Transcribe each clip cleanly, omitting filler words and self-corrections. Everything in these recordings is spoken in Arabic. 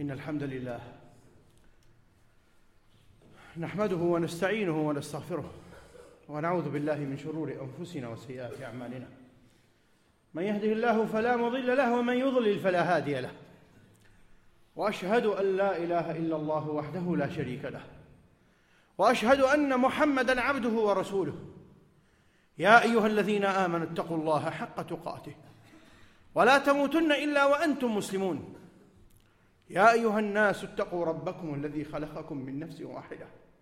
إن الحمد لله نحمده ونستعينه ونستغفره ونعوذ بالله من شرور أنفسنا وسيئات أعمالنا. من يهده الله فلا مضل له ومن يضلل فلا هادي له، وأشهد أن لا إله إلا الله وحده لا شريك له، وأشهد أن محمدًا عبده ورسوله. يا أيها الذين آمنوا اتقوا الله حق تقاته ولا تموتن إلا وأنتم مسلمون. يا أيها الناس اتقوا ربكم الذي خلقكم من نفس واحدة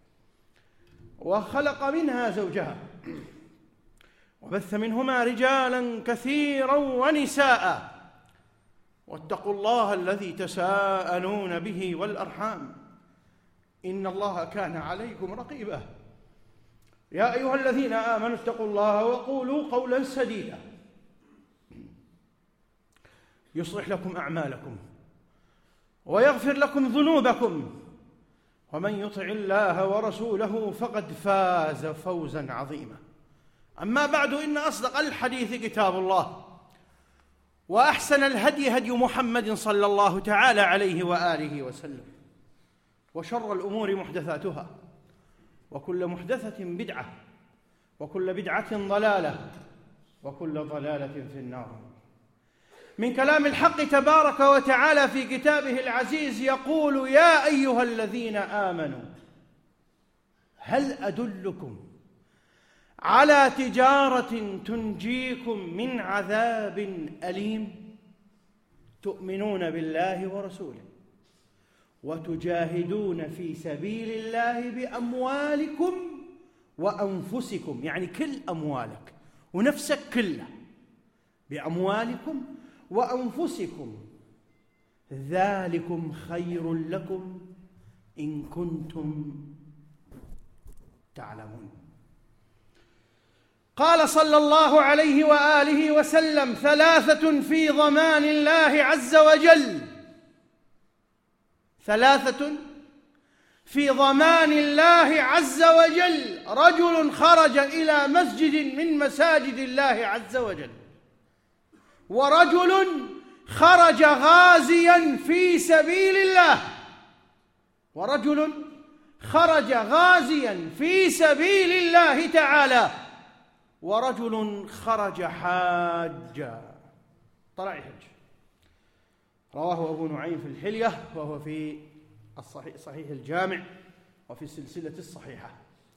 وخلق منها زوجها وبث منهما رجالا كثيرا ونساء، واتقوا الله الذي تساءلون به والأرحام إن الله كان عليكم رقيبا. يا أيها الذين آمنوا اتقوا الله وقولوا قولا سديدا يصلح لكم أعمالكم ويغفر لكم ذنوبكم، ومن يطع الله ورسوله فقد فاز فوزا عظيما. أما بعد، إن أصدق الحديث كتاب الله، وأحسن الهدي هدي محمد صلى الله تعالى عليه وآله وسلم، وشر الأمور محدثاتها، وكل محدثة بدعة، وكل بدعة ضلالة، وكل ضلالة في النار. من كلام الحق تبارك وتعالى في كتابه العزيز يقول: يا أيها الذين آمنوا هل أدلكم على تجارة تنجيكم من عذاب أليم تؤمنون بالله ورسوله وتجاهدون في سبيل الله بأموالكم وأنفسكم، يعني كل أموالك ونفسك كله، بأموالكم وأنفسكم، ذلكم خير لكم إن كنتم تعلمون. قال صلى الله عليه وآله وسلم: ثلاثة في ضمان الله عز وجل، ثلاثة في ضمان الله عز وجل: رجل خرج إلى مسجد من مساجد الله عز وجل، ورجل خرج غازيا في سبيل الله، ورجل خرج غازيا في سبيل الله تعالى، ورجل خرج حاجا، طلع يحج. رواه أبو نعيم في الحلية، وهو في صحيح الجامع وفي السلسلة الصحيحة.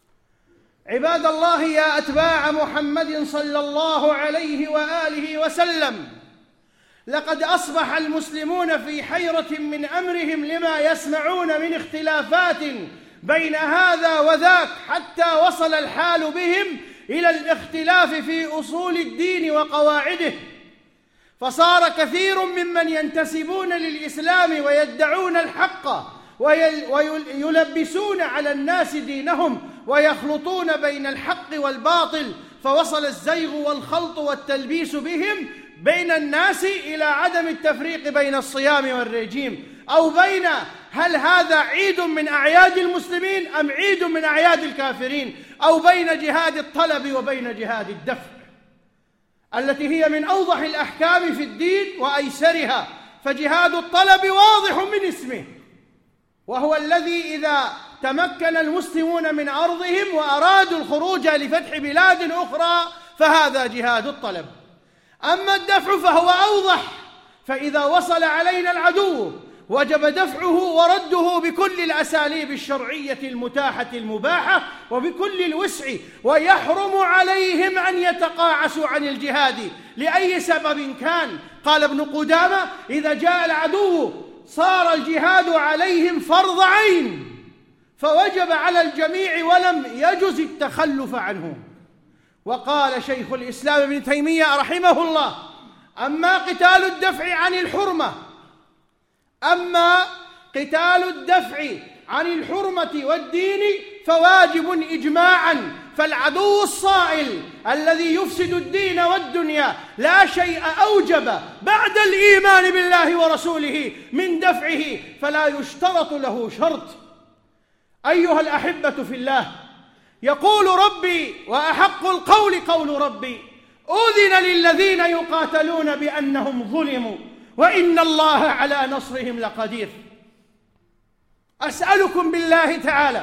عباد الله، يا أتباع محمد صلى الله عليه وآله وسلم، لقد أصبح المسلمون في حيرة من أمرهم لما يسمعون من اختلافات بين هذا وذاك، حتى وصل الحال بهم إلى الاختلاف في أصول الدين وقواعده. فصار كثير ممن ينتسبون للإسلام ويدعون الحق ويلبسون على الناس دينهم ويخلطون بين الحق والباطل، فوصل الزيغ والخلط والتلبيس بهم بين الناس إلى عدم التفريق بين الصيام والرجيم، أو بين هل هذا عيد من أعياد المسلمين أم عيد من أعياد الكافرين، أو بين جهاد الطلب وبين جهاد الدفع، التي هي من أوضح الأحكام في الدين وأيسرها. فجهاد الطلب واضح من اسمه، وهو الذي إذا تمكن المسلمون من أرضهم وأرادوا الخروج لفتح بلاد أخرى فهذا جهاد الطلب. أما الدفع فهو أوضح، فإذا وصل علينا العدو وجب دفعه ورده بكل الأساليب الشرعية المتاحة المباحة وبكل الوسع، ويحرم عليهم أن يتقاعسوا عن الجهاد لأي سبب كان. قال ابن قدامة: إذا جاء العدو صار الجهاد عليهم فرض عين، فوجب على الجميع ولم يجز التخلف عنه. وقال شيخ الإسلام ابن تيمية رحمه الله: أما قتال الدفع عن الحرمة والدين فواجب إجماعا، فالعدو الصائل الذي يفسد الدين والدنيا لا شيء أوجب بعد الإيمان بالله ورسوله من دفعه، فلا يشترط له شرط. أيها الأحبة في الله، يقول ربي: وأحق القول قول ربي، أذن للذين يقاتلون بأنهم ظلموا وإن الله على نصرهم لقدير. أسألكم بالله تعالى،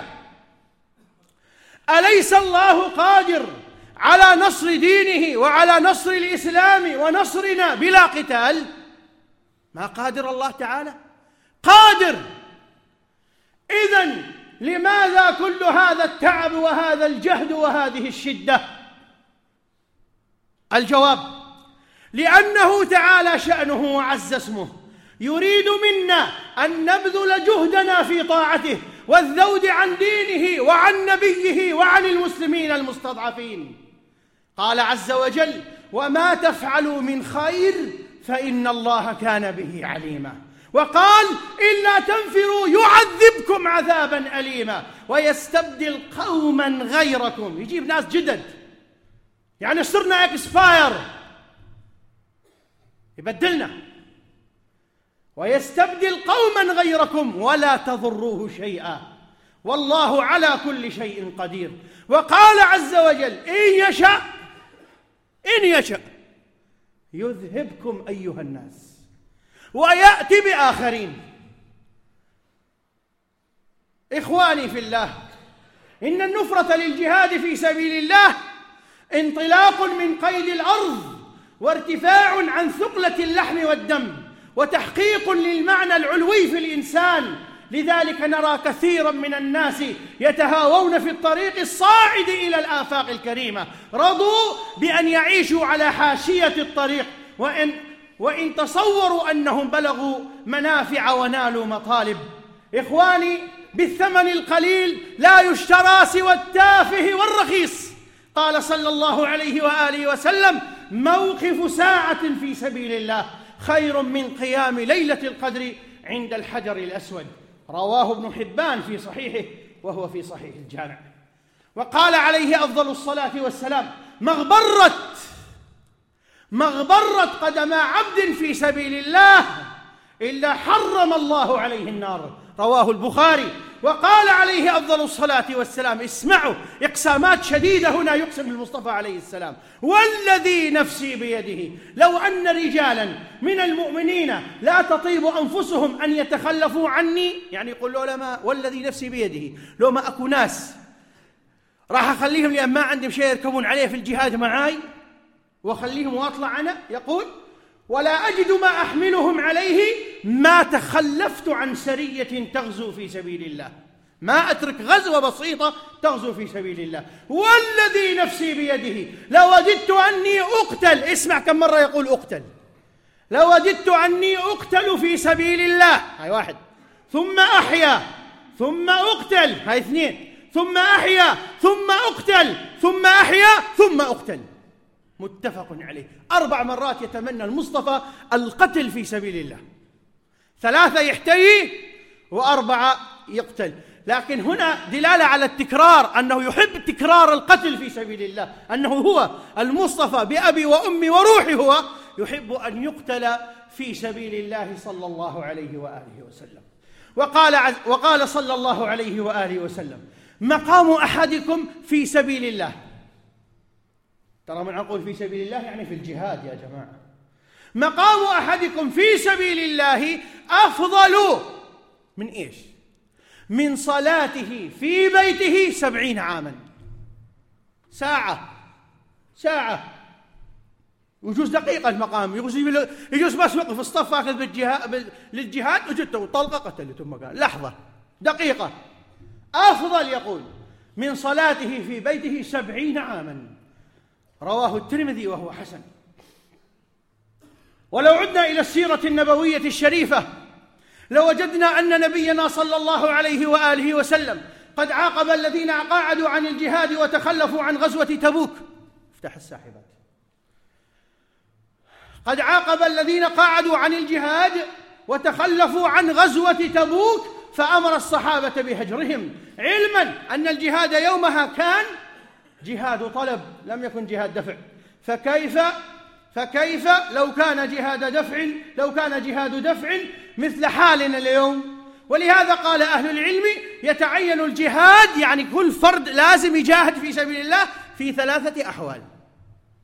أليس الله قادر على نصر دينه وعلى نصر الإسلام ونصرنا بلا قتال؟ ما قادر الله تعالى؟ قادر. إذن لماذا كل هذا التعب وهذا الجهد وهذه الشدة؟ الجواب: لأنه تعالى شأنه وعز اسمه يريد منا أن نبذل جهدنا في طاعته والذود عن دينه وعن نبيه وعن المسلمين المستضعفين. قال عز وجل: وما تفعلوا من خير فإن الله كان به عليما. وقال: إلا تنفروا يعذبكم عذابا أليما ويستبدل قوما غيركم، يجيب ناس جدد، يعني صرنا اكسباير، يبدلنا، ويستبدل قوما غيركم ولا تضروه شيئا والله على كل شيء قدير. وقال عز وجل: إن يشأ يذهبكم أيها الناس ويأتي بآخرين. إخواني في الله، إن النفرة للجهاد في سبيل الله انطلاق من قيد الأرض وارتفاع عن ثقلة اللحم والدم وتحقيق للمعنى العلوي في الإنسان. لذلك نرى كثيرا من الناس يتهاوون في الطريق الصاعد إلى الآفاق الكريمة، رضوا بأن يعيشوا على حاشية الطريق وإن تصوروا أنهم بلغوا منافع ونالوا مطالب. إخواني، بالثمن القليل لا يشترى سوى التافه والرخيص. قال صلى الله عليه وآله وسلم: موقف ساعة في سبيل الله خير من قيام ليلة القدر عند الحجر الأسود. رواه ابن حبان في صحيحه وهو في صحيح الجامع. وقال عليه أفضل الصلاة والسلام: مغبرت قدم عبد في سبيل الله إلا حرم الله عليه النار. رواه البخاري. وقال عليه أفضل الصلاة والسلام: اسمعوا، إقسامات شديدة هنا يقسم المصطفى عليه السلام: والذي نفسي بيده لو أن رجالا من المؤمنين لا تطيب أنفسهم أن يتخلفوا عني، يعني يقول له لما والذي نفسي بيده، لو ما أكو ناس راح أخليهم لأن ما عندهم شيء يركبون عليه في الجهاد معاي وأخليهم وأطلع أنا، يقول: ولا أجد ما أحملهم عليه ما تخلفت عن سرية تغزو في سبيل الله، ما أترك غزوة بسيطة تغزو في سبيل الله. والذي نفسي بيده لوددت أني أقتل، اسمع كم مرة يقول أقتل، لوددت أني أقتل في سبيل الله، هاي واحد، ثم أحيا ثم أقتل، هاي اثنين، ثم أحيا ثم أقتل ثم أحيا ثم أقتل. متفق عليه. 4 مرات يتمنى المصطفى القتل في سبيل الله، 3 يحتوي و4 يقتل. لكن هنا دلالة على التكرار، أنه يحب تكرار القتل في سبيل الله، أنه هو المصطفى بأبي وأمي وروحي هو يحب أن يقتل في سبيل الله صلى الله عليه وآله وسلم. وقال صلى الله عليه وآله وسلم: مقام أحدكم في سبيل الله. ترى من أقول في سبيل الله يعني في الجهاد يا جماعة. مقام أحدكم في سبيل الله أفضل من إيش؟ من صلاته في بيته 70 عاما. ساعة ويجوز دقيقة المقام، يجوز بس وقف الصف أخذ للجهاد وجدته وطلقة قتلته مقام، لحظة دقيقة. أفضل يقول من صلاته في بيته 70 عاما. رواه الترمذي وهو حسن. ولو عدنا إلى السيرة النبوية الشريفة لوجدنا أن نبينا صلى الله عليه وآله وسلم قد عاقب الذين قاعدوا عن الجهاد وتخلفوا عن غزوة تبوك. افتح الساحبات. قد عاقب الذين قاعدوا عن الجهاد وتخلفوا عن غزوة تبوك، فأمر الصحابة بهجرهم، علما أن الجهاد يومها كان جهاد طلب لم يكن جهاد دفع. فكيف لو كان جهاد دفع مثل حالنا اليوم؟ ولهذا قال أهل العلم: يتعين الجهاد، يعني كل فرد لازم يجاهد في سبيل الله في 3 أحوال.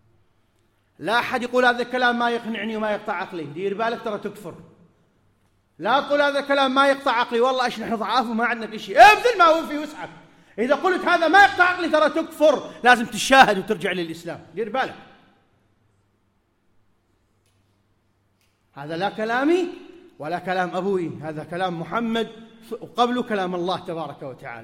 لا أحد يقول هذا الكلام ما يقنعني وما يقطع عقلي، دير بالك ترى تكفر. لا تقول هذا الكلام ما يقطع عقلي، والله إيش نحن ضعاف وما عندنا شيء، ابذل ما هو في وسعك. إذا قلت هذا ما يقطع عقلي ترى تكفر، لازم تشاهد وترجع للإسلام، دير بالك. هذا لا كلامي ولا كلام أبوي، هذا كلام محمد وقبله كلام الله تبارك وتعالى.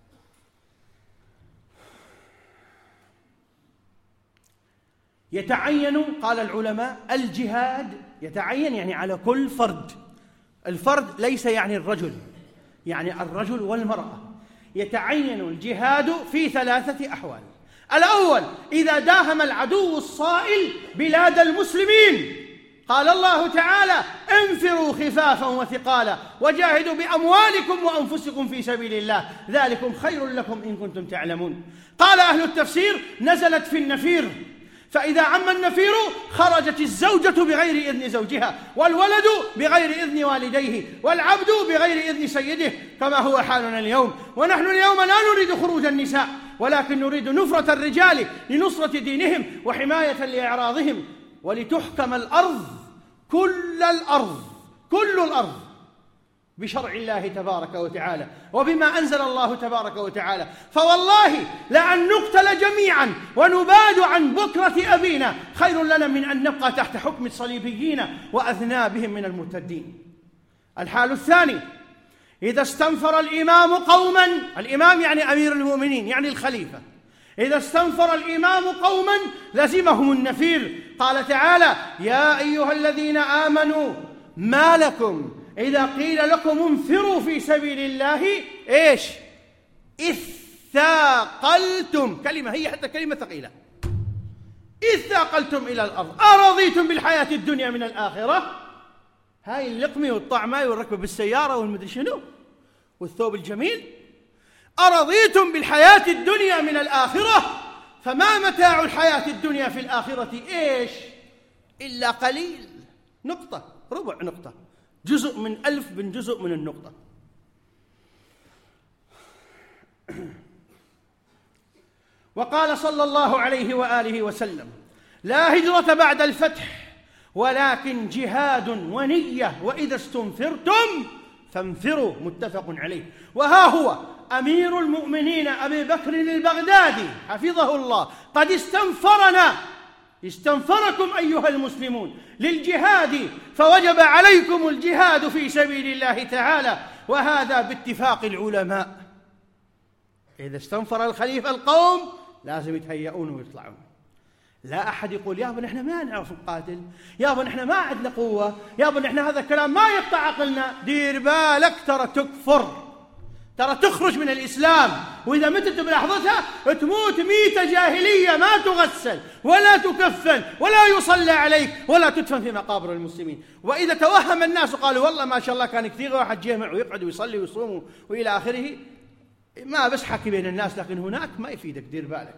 يتعين، قال العلماء، الجهاد يتعين يعني على كل فرد. الفرد ليس يعني الرجل، يعني الرجل والمرأة. يتعين الجهاد في 3 أحوال. الأول إذا داهم العدو الصائل بلاد المسلمين، قال الله تعالى: انفروا خفافا وثقالا وجاهدوا بأموالكم وأنفسكم في سبيل الله ذلكم خير لكم إن كنتم تعلمون. قال أهل التفسير: نزلت في النفير، فإذا عم النفير خرجت الزوجة بغير إذن زوجها، والولد بغير إذن والديه، والعبد بغير إذن سيده، كما هو حالنا اليوم. ونحن اليوم لا نريد خروج النساء، ولكن نريد نفرة الرجال لنصرة دينهم وحماية لأعراضهم، ولتحكم الأرض، كل الأرض بشرع الله تبارك وتعالى وبما أنزل الله تبارك وتعالى. فوالله لأن نقتل جميعا ونباد عن بكرة أبينا خير لنا من أن نبقى تحت حكم الصليبيين وأذنابهم من المرتدين. الحال الثاني: إذا استنفر الإمام قوما، الإمام يعني أمير المؤمنين يعني الخليفة، إذا استنفر الإمام قوما لزمهم النفير. قال تعالى: يا أيها الذين آمنوا ما لكم إذا قيل لكم انفروا في سبيل الله إيش؟ إذ ثاقلتم، كلمة هي حتى كلمة ثقيلة، إذ ثاقلتم إلى الأرض أرضيتم بالحياة الدنيا من الآخرة. هاي اللقمة والطعماء والركب بالسيارة والمدري شنو والثوب الجميل، أرضيتم بالحياة الدنيا من الآخرة، فما متاع الحياة الدنيا في الآخرة إيش؟ إلا قليل. نقطة، ربع نقطة، جزء من 1000 من جزء من النقطة. وقال صلى الله عليه وآله وسلم: لا هجرة بعد الفتح ولكن جهاد ونية، وإذا استنفرتم فانفروا، متفق عليه. وها هو أمير المؤمنين أبي بكر البغدادي حفظه الله قد استنفركم أيها المسلمون للجهاد، فوجب عليكم الجهاد في سبيل الله تعالى، وهذا باتفاق العلماء. إذا استنفر الخليفة القوم لازم يتهيئون ويطلعون. لا أحد يقول: يابا نحن ما نعرف نقاتل، يابا نحن ما عندنا قوة، يابا نحن هذا الكلام ما يقطع عقلنا. دير بالك، ترى تكفر، ترى تخرج من الإسلام، وإذا متت بلحظتها تموت ميتة جاهلية، ما تغسل ولا تكفن ولا يصلى عليك ولا تدفن في مقابر المسلمين. وإذا توهم الناس وقالوا والله ما شاء الله كان كثير واحد جمع ويقعد ويصلي ويصوم وإلى آخره، ما بس حكي بين الناس، لكن هناك ما يفيدك، دير بالك.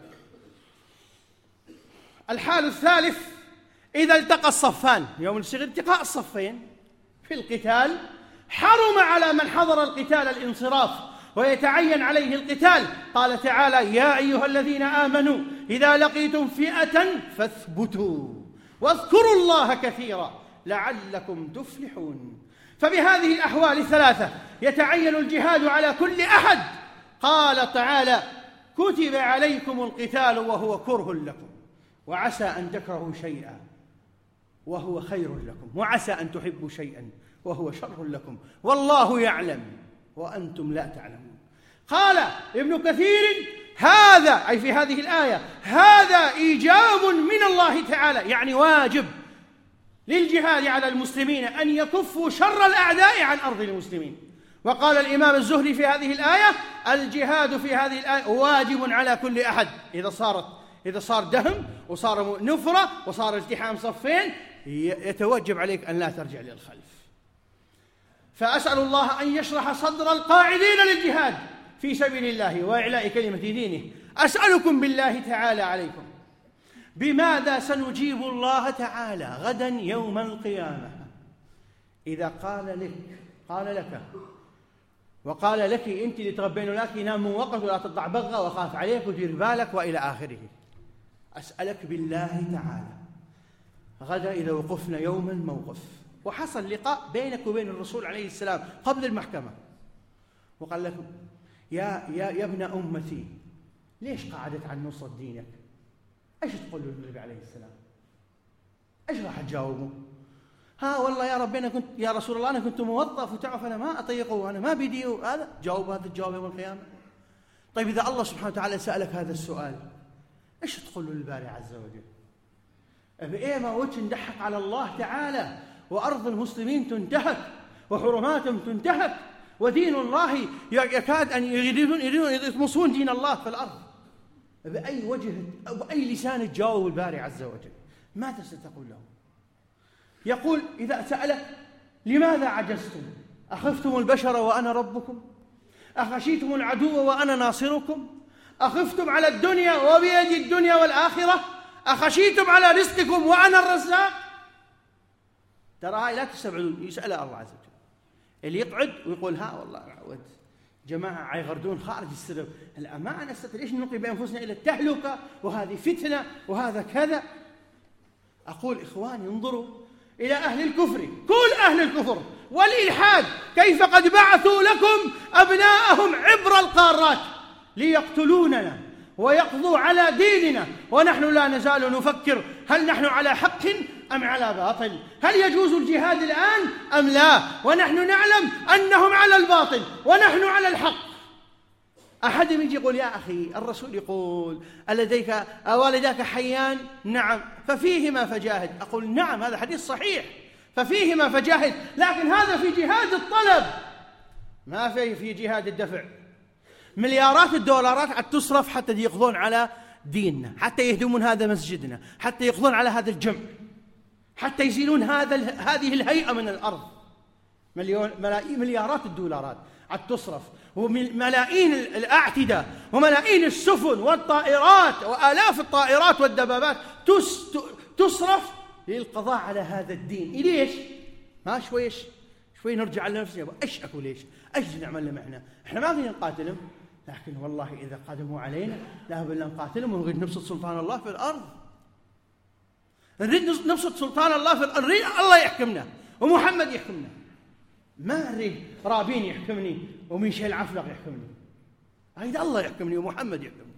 الحال الثالث: إذا التقى الصفان، يوم التقاء الصفين في القتال، حرم على من حضر القتال الانصراف ويتعين عليه القتال. قال تعالى: يا أيها الذين آمنوا إذا لقيتم فئة فاثبتوا واذكروا الله كثيرا لعلكم تفلحون. فبهذه الأحوال الثلاثة يتعين الجهاد على كل أحد. قال تعالى: كتب عليكم القتال وهو كره لكم، وعسى أن تكرهوا شيئا وهو خير لكم، وعسى أن تحبوا شيئا وهو شر لكم، والله يعلم وأنتم لا تعلمون. قال ابن كثير: هذا أي في هذه الآية هذا إيجاب من الله تعالى، يعني واجب للجهاد على المسلمين أن يكفوا شر الأعداء عن أرض المسلمين. وقال الإمام الزهري في هذه الآية: الجهاد في هذه الآية واجب على كل أحد. إذا صار دهم وصار نفرة وصار التحام صفين، يتوجب عليك أن لا ترجع للخلف. فأسأل الله أن يشرح صدر القاعدين للجهاد في سبيل الله وإعلاء كلمة دينه. أسألكم بالله تعالى عليكم، بماذا سنجيب الله تعالى غدا يوم القيامة إذا قال لك وقال لك أنت اللي تربين لك نام من وقت ولا تضع بغة وخاف عليك ودير بالك وإلى آخره. أسألك بالله تعالى غدا إذا وقفنا يوم الموقف وحصل لقاء بينك وبين الرسول عليه السلام قبل المحكمة، وقال لكم يا ابن أمتي ليش قعدت عن نصرة دينك؟ ايش تقول له النبي عليه السلام؟ ايش راح تجاوبه؟ والله يا ربي يا رسول الله أنا كنت موظف وتعرف أنا ما أطيقه وأنا ما بدي هذا. جاوب هذا الجواب يوم القيامة. طيب إذا الله سبحانه وتعالى سألك هذا السؤال ايش تقول له الباري عز وجل؟ بإيه ما وجه ندحك على الله تعالى وأرض المسلمين تنتهك وحرماتهم تنتهك ودين الله يكاد أن يريدون يطمسون دين الله في الأرض. بأي وجه أو بأي لسان تجاوب الباري عز وجل؟ ماذا ستقول له؟ يقول إذا سألك لماذا عجزتم؟ أخفتم البشر وأنا ربكم؟ أخشيتم العدو وأنا ناصركم؟ أخفتم على الدنيا وبيد الدنيا والآخرة؟ أخشيتم على رزقكم وأنا الرزاق؟ ترى هاي لا تستبعدون، يسألها الله عز وجل. اللي يقعد ويقول والله عود جماعة يغردون خارج السرب، ما نستطيع ليش نلقي بأنفسنا إلى التهلكة وهذه فتنة وهذا كذا. أقول إخواني انظروا إلى أهل الكفر، كل أهل الكفر والإلحاد كيف قد بعثوا لكم أبناءهم عبر القارات ليقتلوننا ويقضوا على ديننا، ونحن لا نزال نفكر هل نحن على حق أم على باطل؟ هل يجوز الجهاد الآن أم لا؟ ونحن نعلم أنهم على الباطل ونحن على الحق. أحد يجي يقول يا أخي الرسول يقول ألديك أوالداك حيان؟ نعم، ففيهما فجاهد. أقول نعم هذا حديث صحيح، ففيهما فجاهد، لكن هذا في جهاد الطلب ما في جهاد الدفع. مليارات الدولارات تصرف حتى يقضون على ديننا، حتى يهدمون هذا مسجدنا، حتى يقضون على هذا الجمع، حتى يزيلون هذه الهيئة من الأرض. مليارات الدولارات تصرف، وملايين الأعتدة وملايين السفن والطائرات وآلاف الطائرات والدبابات تصرف للقضاء على هذا الدين. ليش؟ ما شوي نرجع على نفسنا، ايش اكو ليش؟ ايش نعمل لهم احنا ما فينا نقاتلهم، لكن والله اذا قدموا علينا لا بد نقاتلهم ونريد نبسط سلطان الله في الارض. نريد نبسط سلطان الله في الارض، نريد الله يحكمنا ومحمد يحكمنا، ما نريد رابين يحكمني وميشيل عفلق يحكمني، أريد الله يحكمني ومحمد يحكمني.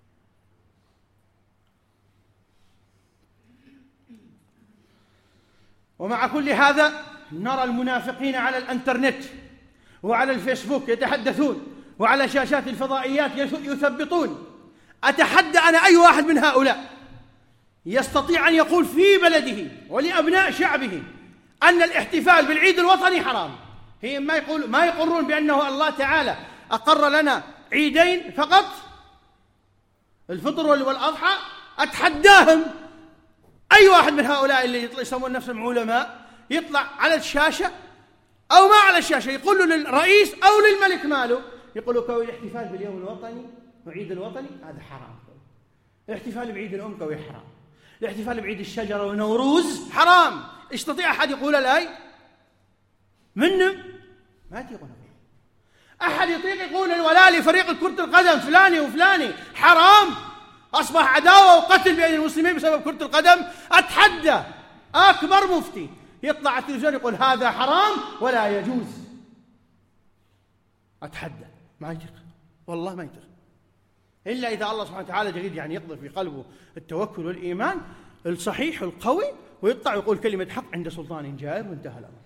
ومع كل هذا نرى المنافقين على الانترنت وعلى الفيسبوك يتحدثون، وعلى شاشات الفضائيات يثبطون. أتحدى أنا أي واحد من هؤلاء يستطيع أن يقول في بلده ولأبناء شعبه أن الاحتفال بالعيد الوطني حرام. هي ما يقرون بأنه الله تعالى أقر لنا عيدين فقط، الفطر والأضحى. أتحداهم أي واحد من هؤلاء اللي يسمون نفسهم علماء يطلع على الشاشة أو ما على الشاشة يقول له للرئيس أو للملك ماله، يقولوا كوي الاحتفال باليوم الوطني وعيد الوطني هذا حرام، الاحتفال بعيد الأم كوي حرام، الاحتفال بعيد الشجرة ونوروز حرام. يستطيع أحد يقول الآي منهم؟ ما يطيقون. أحد يطيق يقول الولاء لفريق كرة القدم فلاني وفلاني حرام، أصبح عداوة وقتل بين المسلمين بسبب كرة القدم. أتحدى أكبر مفتي يطلع على التلفزيون يقول هذا حرام ولا يجوز. أتحدى، ما يطيق والله ما يطيق، إلا إذا الله سبحانه وتعالى يريد يعني يقذف في قلبه التوكل والإيمان الصحيح القوي ويطلع يقول كلمة حق عند سلطان جائر وانتهى الأمر.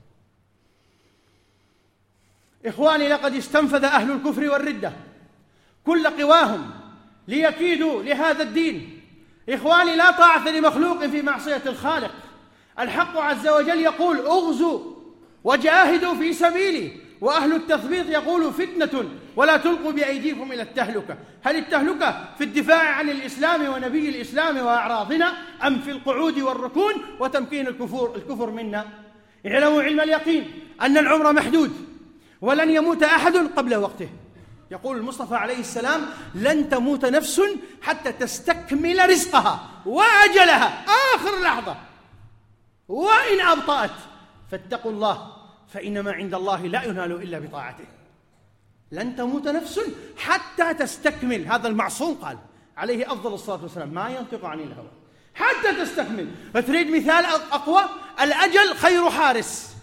إخواني لقد استنفذ أهل الكفر والردة كل قواهم ليكيدوا لهذا الدين. إخواني لا طاعة لمخلوق في معصية الخالق. الحق عز وجل يقول اغزوا وجاهدوا في سبيلي، وأهل التثبيط يقول فتنة ولا تلقوا بأيديكم إلى التهلكة. هل التهلكة في الدفاع عن الإسلام ونبي الإسلام وأعراضنا، أم في القعود والركون وتمكين الكفر منا؟ اعلموا علم اليقين أن العمر محدود ولن يموت أحد قبل وقته. يقول المصطفى عليه السلام لن تموت نفس حتى تستكمل رزقها وأجلها آخر لحظة، وإن أبطأت فاتقوا الله فإنما عند الله لا ينال إلا بطاعته. لن تموت نفس حتى تستكمل، هذا المعصوم قال عليه أفضل الصلاة والسلام ما ينطق عن الهوى، حتى تستكمل. فتريد مثال أقوى؟ الأجل خير حارس،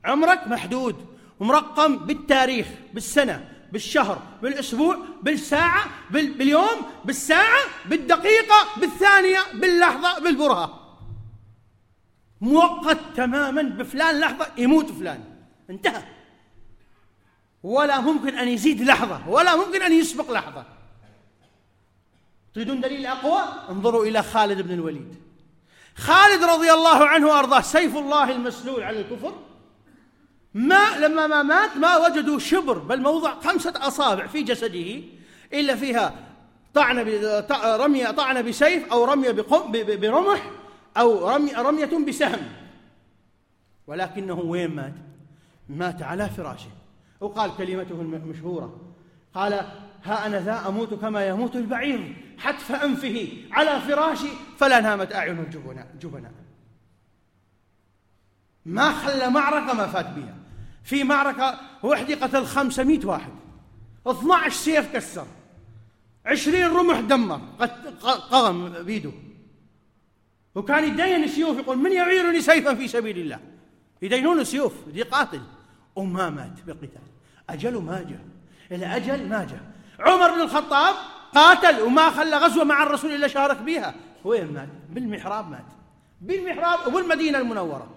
عمرك محدود ومرقم بالتاريخ، بالسنة، بالشهر، بالأسبوع، بالساعة، باليوم، بالساعة، بالدقيقة، بالثانية، باللحظة، بالبرهة، مؤقت تماما. بفلان لحظة يموت فلان، انتهى، ولا ممكن أن يزيد لحظة ولا ممكن أن يسبق لحظة. تريدون دليل أقوى؟ انظروا إلى خالد بن الوليد. خالد رضي الله عنه وأرضاه سيف الله المسلول على الكفر، لما ما مات ما وجدوا شبر، بل موضع 5 أصابع في جسده إلا فيها طعنة بسيف أو رمية برمح أو رمية بسهم، ولكنه وين مات؟ مات على فراشه. وقال كلمته المشهورة، قال: ها أنا ذا أموت كما يموت البعير حتف أنفه على فراشي فلا نامت أعين الجبناء. ما خلى معركة ما فات بها. في معركة وحدة قتل 500 واحد، 12 سيف كسر، 20 رمح دمر، قغم بيده، وكان يدين السيوف، يقول: من يعيرني سيفا في سبيل الله؟ يدينون السيوف، دي قاتل، وما مات بالقتال. أجله ما جاء، الأجل ما جاء. عمر بن الخطاب قاتل وما خلى غزوة مع الرسول إلا شارك بها، وين مات؟ بالمحراب مات، بالمحراب وبالمدينة المنورة.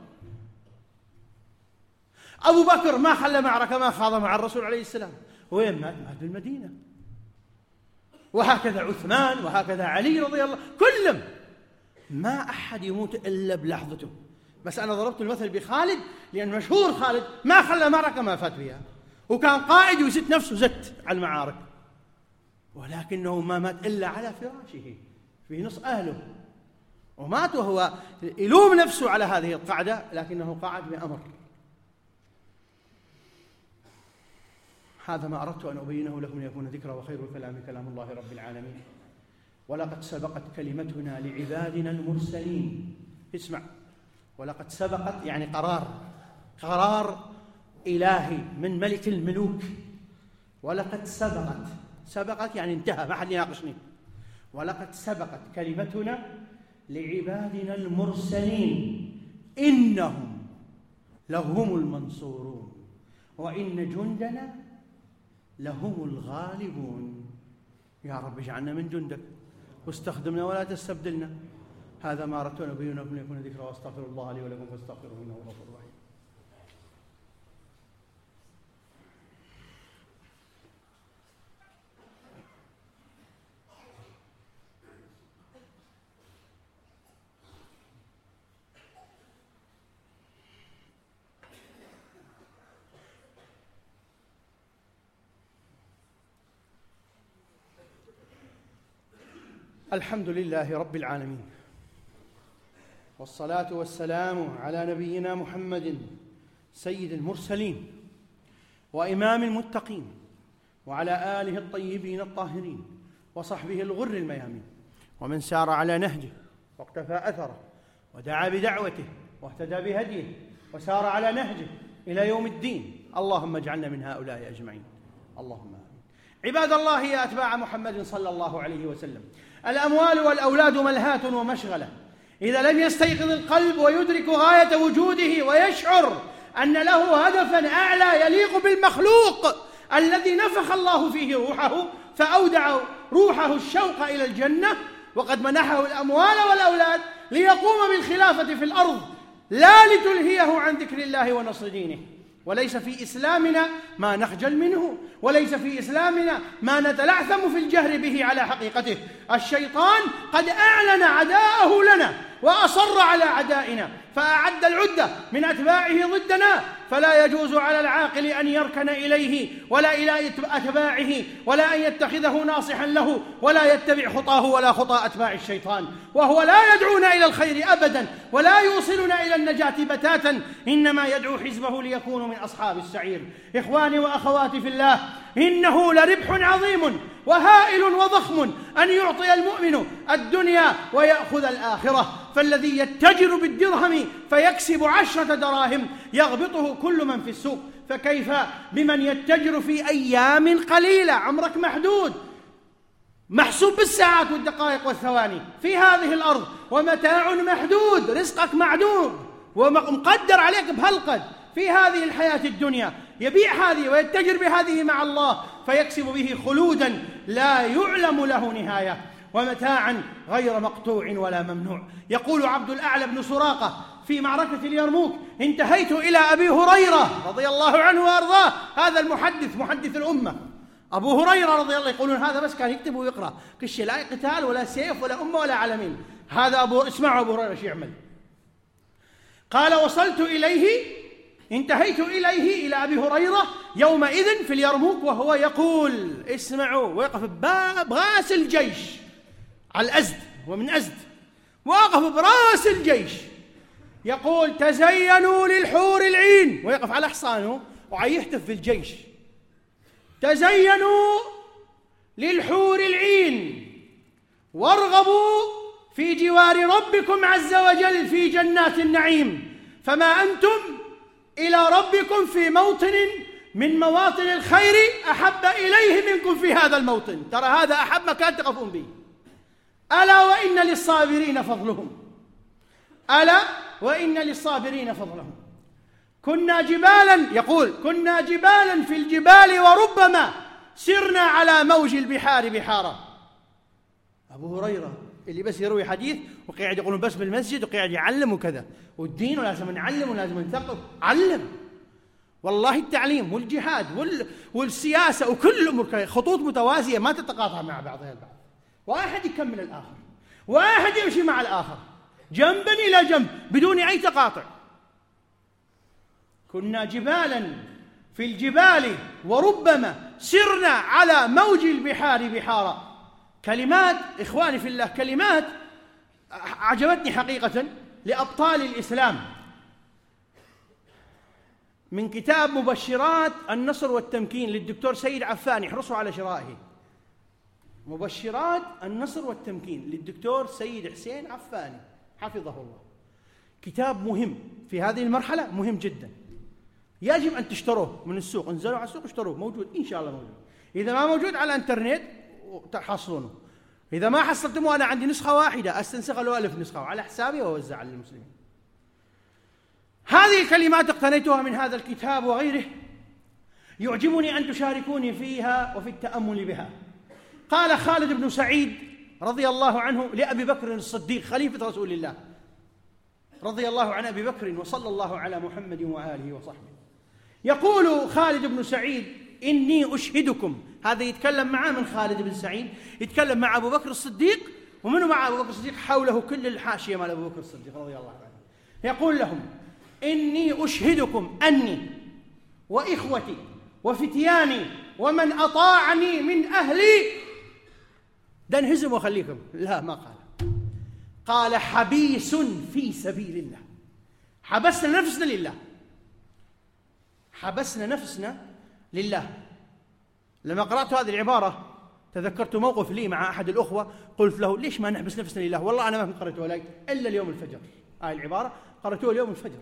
أبو بكر ما خلى معركة ما خاض مع الرسول عليه السلام، وين مات؟ مات بالمدينة. وهكذا عثمان، وهكذا علي رضي الله، كلهم ما أحد يموت إلا بلحظته. بس أنا ضربت المثل بخالد لأن مشهور خالد ما خلى معركة ما فات بها، وكان قائد ويزت نفسه زت على المعارك، ولكنه ما مات إلا على فراشه في نص أهله، ومات وهو يلوم نفسه على هذه القعدة، لكنه قعد بأمر. هذا ما أردت أن أبينه لكم ليكون ذكرى، وخير الكلام كلام الله رب العالمين. ولقد سبقت كلمتنا لعبادنا المرسلين. اسمع، ولقد سبقت يعني قرار إلهي من ملك الملوك. ولقد سبقت يعني انتهى، ما حد يناقشني. ولقد سبقت كلمتنا لعبادنا المرسلين إنهم لهم المنصورون وإن جندنا لهم الغالبون. يا رب اجعلنا من جندك واستخدمنا ولا تستبدلنا. هذا ما أردت أن أبين لكم ليكون ذكرى، واستغفر الله لي ولكم فاستغفروه إنه هو الغفور الرحيم. الحمد لله رب العالمين، والصلاة والسلام على نبينا محمد سيد المرسلين وإمام المتقين، وعلى آله الطيبين الطاهرين وصحبه الغر الميامين، ومن سار على نهجه واقتفى أثره ودعا بدعوته واهتدى بهديه وسار على نهجه إلى يوم الدين. اللهم اجعلنا من هؤلاء أجمعين، اللهم آمين. عباد الله، يا أتباع محمد صلى الله عليه وسلم، الأموال والأولاد ملهاة ومشغلة. إذا لم يستيقظ القلب ويدرك غاية وجوده ويشعر أن له هدفاً أعلى يليق بالمخلوق الذي نفخ الله فيه روحه فأودع روحه الشوق إلى الجنة، وقد منحه الأموال والأولاد ليقوم بالخلافة في الأرض لا لتلهيه عن ذكر الله ونصر دينه. وليس في إسلامنا ما نخجل منه، وليس في إسلامنا ما نتلعثم في الجهر به على حقيقته. الشيطان قد أعلن عداءه لنا وأصر على عدائنا، فأعد العدة من أتباعه ضدنا، فلا يجوز على العاقل أن يركن إليه ولا إلى أتباعه، ولا أن يتخذه ناصحا له، ولا يتبع خطاه ولا خطى أتباع الشيطان، وهو لا يدعونا إلى الخير أبدا ولا يوصلنا إلى النجاة بتاتا، إنما يدعو حزبه ليكونوا من أصحاب السعير. إخواني وأخواتي في الله، إنه لربح عظيم وهائل وضخم أن يعطي المؤمن الدنيا ويأخذ الآخرة، فالذي يتجر بالدرهم فيكسب 10 دراهم يغبطه كل من في السوق، فكيف بمن يتجر في أيام قليلة؟ عمرك محدود، محسوب بالساعات والدقائق والثواني في هذه الأرض، ومتاع محدود، رزقك معدود ومقدر عليك بهالقد في هذه الحياة الدنيا، يبيع هذه ويتجر بهذه مع الله فيكسب به خلودا لا يعلم له نهاية ومتاعا غير مقطوع ولا ممنوع. يقول عبد الأعلى بن سراقة في معركة اليرموك: انتهيت إلى أبي هريرة رضي الله عنه وأرضاه، هذا المحدث محدث الأمة أبو هريرة رضي الله، يقولون هذا بس كان يكتب ويقرأ، كش لا قتال ولا سيف ولا أمة ولا علمين. هذا اسمعوا أبو هريرة شو يعمل. قال: وصلت إليه، انتهيت إليه إلى أبي هريرة يومئذ في اليرموك وهو يقول، اسمعوا، ويقف بباب راس الجيش على الأزد ومن أزد، واقف براس الجيش يقول: تزينوا للحور العين، ويقف على حصانه ويهتف في الجيش: تزينوا للحور العين وارغبوا في جوار ربكم عز وجل في جنات النعيم، فما أنتم إلى ربكم في موطن من مواطن الخير أحب إليه منكم في هذا الموطن. ترى هذا أحب مكان تقفون به. ألا وإن للصابرين فضلهم، ألا وإن للصابرين فضلهم. كنا جبالا، يقول: كنا جبالا في الجبال وربما سرنا على موج البحار بحارا. أبو هريرة اللي بس يروي حديث وقاعد يقولون بس بالمسجد وقاعد يعلم وكذا، والدين ولازم نعلم ولازم نثقف. علم، والله التعليم والجهاد والسياسة وكل الأمور خطوط متوازية ما تتقاطع مع بعضها البعض، واحد يكمل الآخر، واحد يمشي مع الآخر جنبا إلى جنب بدون أي تقاطع. كنا جبالا في الجبال وربما سرنا على موج البحار بحارا. كلمات إخواني في الله، كلمات عجبتني حقيقة لأبطال الإسلام من كتاب مبشرات النصر والتمكين للدكتور سيد عفاني، احرصوا على شرائه. مبشرات النصر والتمكين للدكتور سيد حسين عفاني حفظه الله، كتاب مهم في هذه المرحلة، مهم جدا، يجب أن تشتروه من السوق. انزلوا على السوق اشتروه، موجود إن شاء الله، موجود. إذا ما موجود على الانترنت تحصلونه، إذا ما حصلتموه أنا عندي نسخة واحدة أستنسخ له 1000 نسخة وعلى حسابي وأوزع على المسلمين. هذه الكلمات اقتنيتها من هذا الكتاب وغيره، يعجبني أن تشاركوني فيها وفي التأمل بها. قال خالد بن سعيد رضي الله عنه لأبي بكر الصديق خليفة رسول الله، رضي الله عن أبي بكر وصلى الله على محمد وآله وصحبه. يقول خالد بن سعيد: إني أشهدكم. هذا يتكلم معه من خالد بن سعيد، يتكلم مع أبو بكر الصديق، ومنه مع أبو بكر الصديق حوله كل الحاشية مع أبو بكر الصديق رضي الله عنه. يقول لهم: إني أشهدكم أني وإخوتي وفتياني ومن أطاعني من أهلي. ده انهزم وخليكم، لا ما قال، قال: حبيس في سبيل الله. حبسنا نفسنا لله، حبسنا نفسنا لله. لما قرأت هذه العبارة تذكرت موقف لي مع أحد الأخوة، قلت له: ليش ما نحبس نفسنا لله؟ والله أنا ما قرأته لك إلا اليوم الفجر، العبارة قرأتوها اليوم الفجر.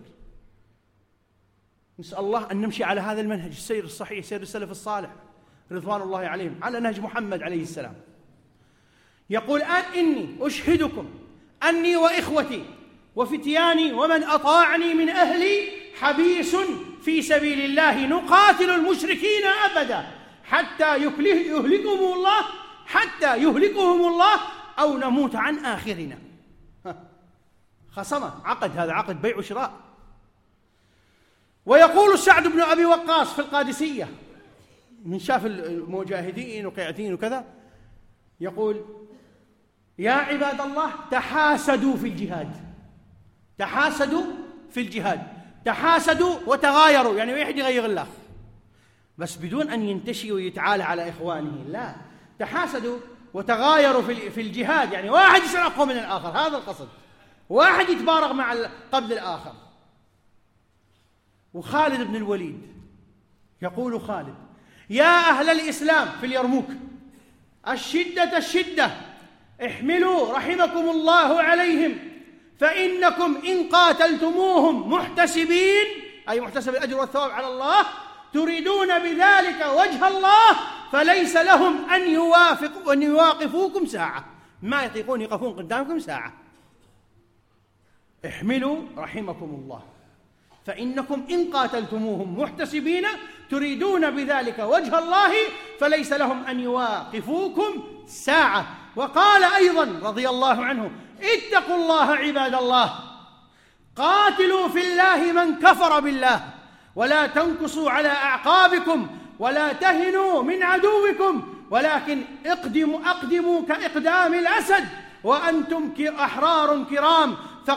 نسأل الله أن نمشي على هذا المنهج، السير الصحيح، سير السلف الصالح رضوان الله عليهم، على نهج محمد عليه السلام. يقول: إني أشهدكم أني وإخوتي وفتياني ومن أطاعني من أهلي حبيس في سبيل الله، نقاتل المشركين أبدا حتى يهلكهم الله، حتى يهلكهم الله أو نموت عن آخرنا. خصمة، عقد، هذا عقد بيع وشراء. ويقول سعد بن أبي وقاص في القادسية من شاف المجاهدين وقيعتين وكذا، يقول: يا عباد الله تحاسدوا في الجهاد، تحاسدوا في الجهاد، تحاسدوا وتغايروا، يعني واحد يغير الله بس بدون أن ينتشي ويتعالى على إخوانه، لا، تحاسدوا وتغايروا في الجهاد، يعني واحد يسرق أقوى من الآخر، هذا القصد، واحد يتبارغ مع قبل الآخر. وخالد بن الوليد يقول خالد: يا أهل الإسلام في اليرموك، الشدة الشدة، احملوا رحمكم الله عليهم، فإنكم إن قاتلتموهم محتسبين، أي محتسب الأجر والثواب على الله، تريدون بذلك وجه الله، فليس لهم أن يواقفوكم ساعة، ما يطيقون يقفون قدامكم ساعة. احملوا رحمكم الله، فإنكم إن قاتلتموهم محتسبين تريدون بذلك وجه الله فليس لهم أن يواقفوكم ساعة. وقال أيضا رضي الله عنه: اتقوا الله عباد الله، قاتلوا في الله من كفر بالله، ولا تنكصوا على أعقابكم ولا تهنوا من عدوكم، ولكن أقدموا كإقدام الأسد وأنتم أحرار كرام،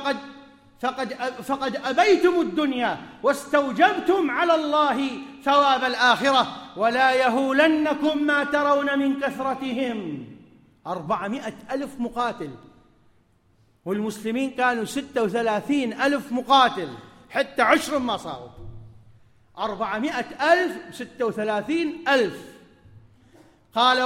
فقد أبيتم الدنيا واستوجبتم على الله ثواب الآخرة، ولا يهولنكم ما ترون من كثرتهم. 400,000 مقاتل، والمسلمين كانوا 36,000 مقاتل، حتى 10 ما صاروا. 400,000 36,000. قال: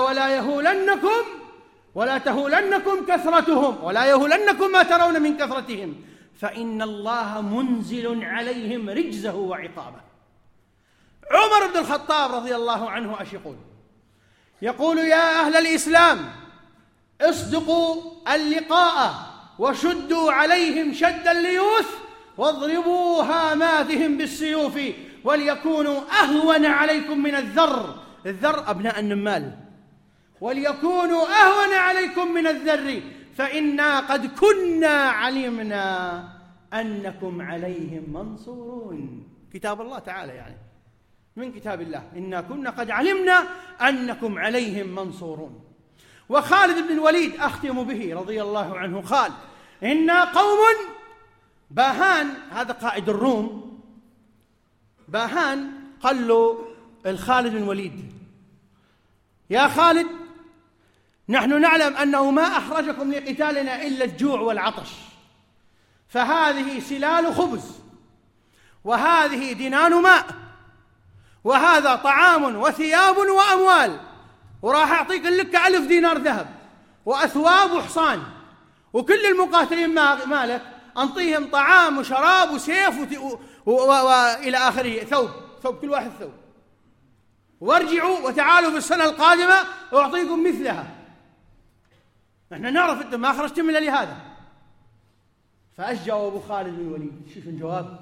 ولا تهولنكم كثرتهم، ولا يهولنكم ما ترون من كثرتهم، فإن الله منزل عليهم رجزه وعقابه. عمر بن الخطاب رضي الله عنه يقول: يا أهل الإسلام، اصدقوا اللقاء وشدوا عليهم شد الليوث واضربوا هاماتهم بالسيوف، وليكونوا أهون عليكم من الذر أبناء النمال، وليكونوا أهون عليكم من الذر، فإنا قد كنا علمنا أنكم عليهم منصورون. كتاب الله تعالى، يعني من كتاب الله: إنا كنا قد علمنا أنكم عليهم منصورون. وخالد بن الوليد أختم به رضي الله عنه قال: إنا قوم باهان، هذا قائد الروم، باهان قال له الخالد بن الوليد: يا خالد، نحن نعلم أنه ما أخرجكم لقتالنا إلا الجوع والعطش، فهذه سلال خبز، وهذه دنان ماء، وهذا طعام وثياب وأموال، وراح أعطيك لك 1000 دينار ذهب وأثواب وحصان، وكل المقاتلين مالك أنطيهم طعام وشراب وسيف وإلى آخره، ثوب كل واحد ثوب، وارجعوا وتعالوا في السنة القادمة وأعطيكم مثلها. احنا نعرف أنتم ما خرجتم إلا لهذا. فأيش جاوب أبو خالد بن الوليد؟ شوف الجواب،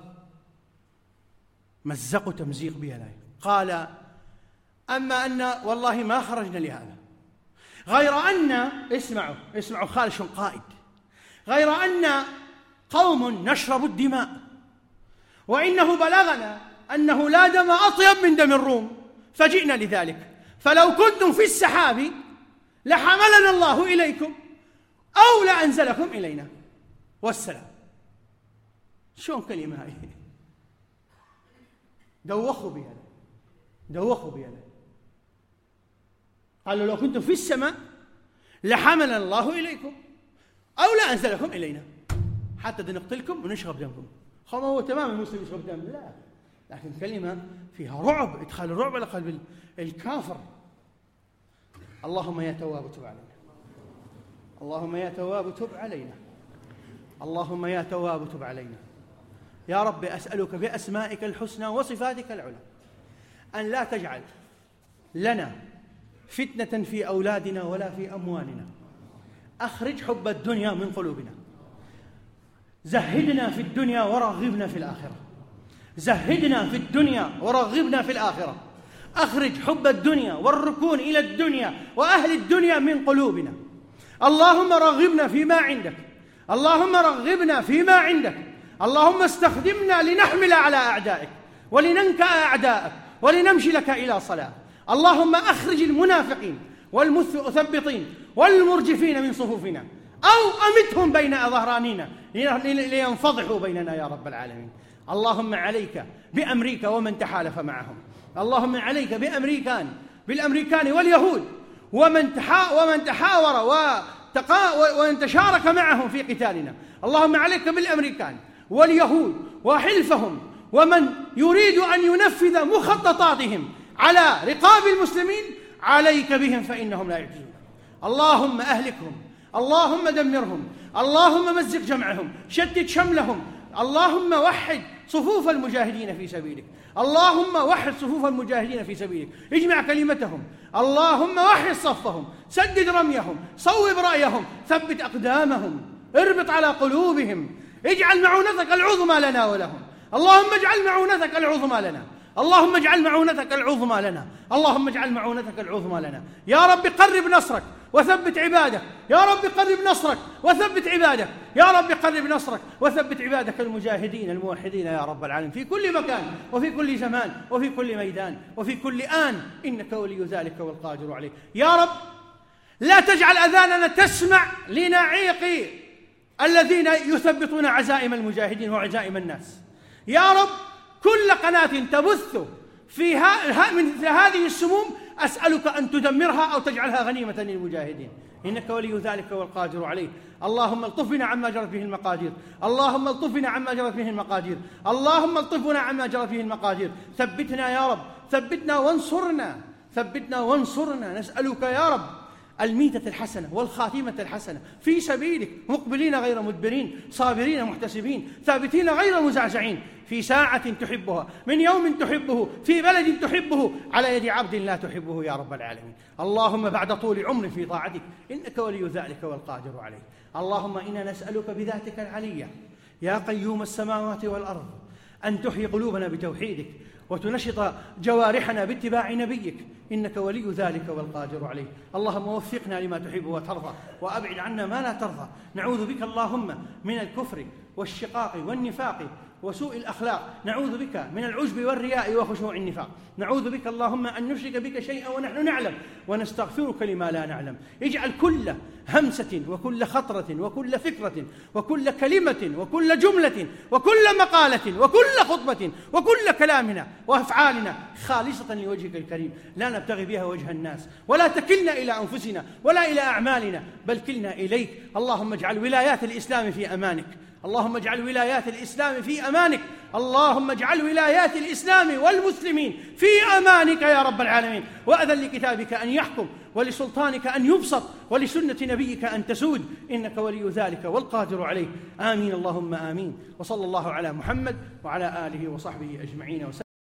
مزقوا تمزيق بيلاي. قال: أما أن والله ما خرجنا لهذا، غير أن اسمعوا خالد شو قائد، غير أن قوم نشرب الدماء، وإنه بلغنا أنه لا دم أطيب من دم الروم، فجئنا لذلك، فلو كنتم في السحاب لحملنا الله إليكم أو لأنزلكم إلينا، والسلام. شلون كلمة هاي؟ دوخوا بها. قالوا: لو كنتم في السماء لحملنا الله إليكم أو لأنزلكم إلينا، حتى نقتلكم ونشرب دمكم. ما هو تمام المسلم يشرب دم، لا، لكن كلمة فيها رعب، إدخال الرعب على قلب الكافر. اللهم يا تواب تب علينا، اللهم يا تواب تب علينا، اللهم يا تواب تب علينا. يا رب، أسألك بأسمائك الحسنى وصفاتك العلى أن لا تجعل لنا فتنة في أولادنا ولا في أموالنا. أخرج حب الدنيا من قلوبنا، زهدنا في الدنيا ورغبنا في الآخرة، زهدنا في الدنيا ورغبنا في الآخرة. أخرج حب الدنيا والركون إلى الدنيا وأهل الدنيا من قلوبنا. اللهم رغبنا فيما عندك، اللهم رغبنا فيما عندك، اللهم استخدمنا لنحمل على أعدائك ولننكأ أعدائك ولنمشي لك إلى صلاة. اللهم أخرج المنافقين والمثبطين والمرجفين من صفوفنا، أو أمتهم بين ظهرانينا لينفضحوا بيننا يا رب العالمين. اللهم عليك بأمريكا ومن تحالف معهم، اللهم عليك بالأمريكان واليهود ومن تحاور ومن تشارك معهم في قتالنا. اللهم عليك بالأمريكان واليهود وحلفهم ومن يريد أن ينفذ مخططاتهم على رقاب المسلمين، عليك بهم فإنهم لا يعجزون. اللهم أهلكهم، اللهم دمرهم، اللهم مزق جمعهم، شتت شملهم، اللهم وحد صفوف المجاهدين في سبيلك، اللهم وحد صفوف المجاهدين في سبيلك، اجمع كلمتهم، اللهم وحد صفهم، سدد رميهم، صوب رأيهم، ثبت أقدامهم، اربط على قلوبهم، اجعل معونتك العظمى لنا ولهم. اللهم اجعل معونتك العظمى لنا، اللهم اجعل معونتك العظمى لنا، اللهم اجعل معونتك العظمى لنا. يا رب قرب نصرك وثبت عبادك، يا رب قرب نصرك وثبت عبادك، يا رب قرب نصرك وثبت عبادك المجاهدين الموحدين يا رب العالمين في كل مكان وفي كل زمان وفي كل ميدان وفي كل آن، إنك ولي ذلك والقادر عليه. يا رب لا تجعل أذاننا تسمع لنعيق الذين يثبتون عزائم المجاهدين وعزائم الناس. يا رب كل قناة تبث في مثل هذه السموم أسألك أن تدمرها أو تجعلها غنيمة للمجاهدين، إنك ولي ذلك والقادر عليه. اللهم الطف بنا عما جرت به المقادير، اللهم الطف بنا عما جرت به المقادير، اللهم الطف بنا عما جرت به المقادير. ثبتنا يا رب، ثبتنا وانصرنا، ثبتنا وانصرنا. نسألك يا رب الميتة الحسنة والخاتمة الحسنة في سبيلك، مقبلين غير مدبرين، صابرين محتسبين، ثابتين غير مزعزعين، في ساعة تحبها، من يوم تحبه، في بلد تحبه، على يد عبد لا تحبه يا رب العالمين. اللهم بعد طول عمر في طاعتك، إنك ولي ذلك والقادر عليه. اللهم إنا نسألك بذاتك العلية يا قيوم السماوات والأرض أن تحيي قلوبنا بتوحيدك وتنشط جوارحنا باتباع نبيك، إنك ولي ذلك والقادر عليه. اللهم وفقنا لما تحب وترضى وأبعد عنا ما لا ترضى. نعوذ بك اللهم من الكفر والشقاق والنفاق وسوء الأخلاق، نعوذ بك من العجب والرياء وخشوع النفاق، نعوذ بك اللهم أن نشرك بك شيئا ونحن نعلم ونستغفرك لما لا نعلم. اجعل كل همسة وكل خطرة وكل فكرة وكل كلمة وكل جملة وكل مقالة وكل خطبة وكل كلامنا وأفعالنا خالصة لوجهك الكريم، لا نبتغي بها وجه الناس، ولا تكلنا إلى أنفسنا ولا إلى أعمالنا، بل كلنا إليك. اللهم اجعل ولايات الإسلام في أمانك، اللهم اجعل ولايات الإسلام في أمانك، اللهم اجعل ولايات الإسلام والمسلمين في أمانك يا رب العالمين. وأذن لكتابك أن يحكم ولسلطانك أن يبسط ولسنة نبيك أن تسود، إنك ولي ذلك والقادر عليه. آمين اللهم آمين. وصلى الله على محمد وعلى آله وصحبه أجمعين وسلم.